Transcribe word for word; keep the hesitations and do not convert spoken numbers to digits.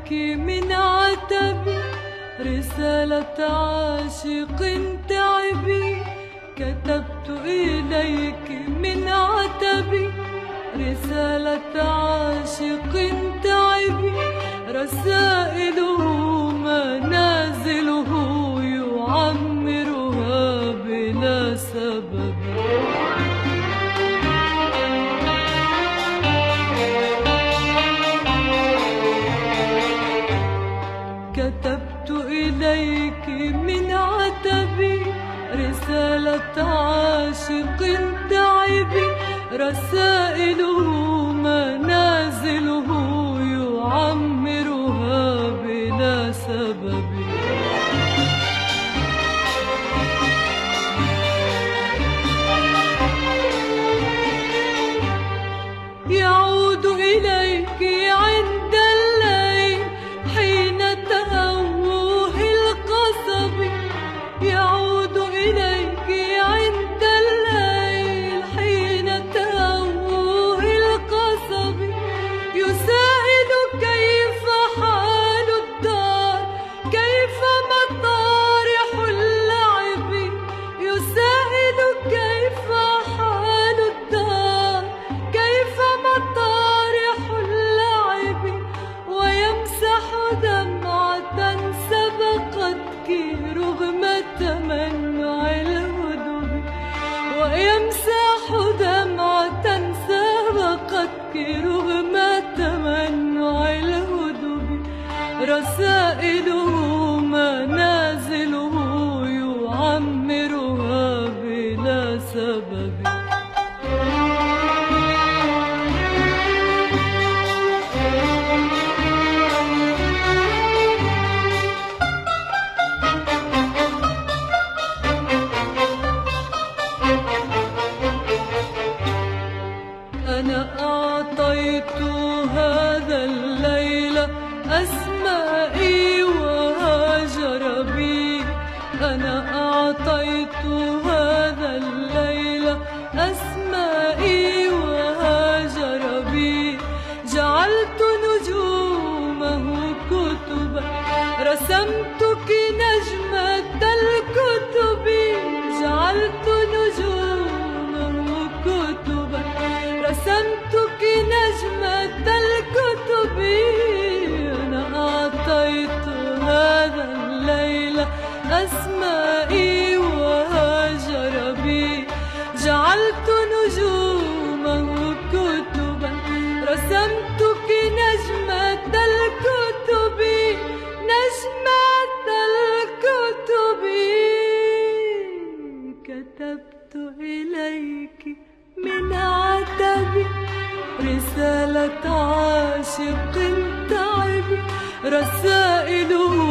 إليك من عتبي رسالة عاشق تعبي. كتبت إليك من عتبي رسالة عاشق تعبي. رسائله منازله يعمرها بلا سبب. كتبت إليك من عتبي رسالة عاشق تعبي. رسائله منازله يعمرها بلا سبب. يعود إليك عند الليل حين تأوه القصب. يعود إليك عند الليل حين تأوه القصب. يسائل كيف حال الدار كيف مطارح اللعب. يسائل كيف حال الدار كيف مطارح اللعب. ويمسح دمعة سبقتك رغم تمنع الهدوء. ويمسح دمعة سبقتك رغم تمنع الهدوء. رسائله منازله يعمرها بلا سبب. أنا أعطيت هذا الليل أسمائي وهاجر بي. أنا أعطيت هذا الليل أسمائي وهاجر بي. جعلت نجومه كتبا رسمتك نجمة الكتب. جعلت نجومه كتبا رسمتك نجمة الكتب. أنا أعطيت هذا الليل أسمائي وهاجر بي. جعلت نجومه كتبا رسمتك نجمة الكتب. نجمة الكتب. كتبت إليك من عتبي رسالة عاشق تعبي. رسائله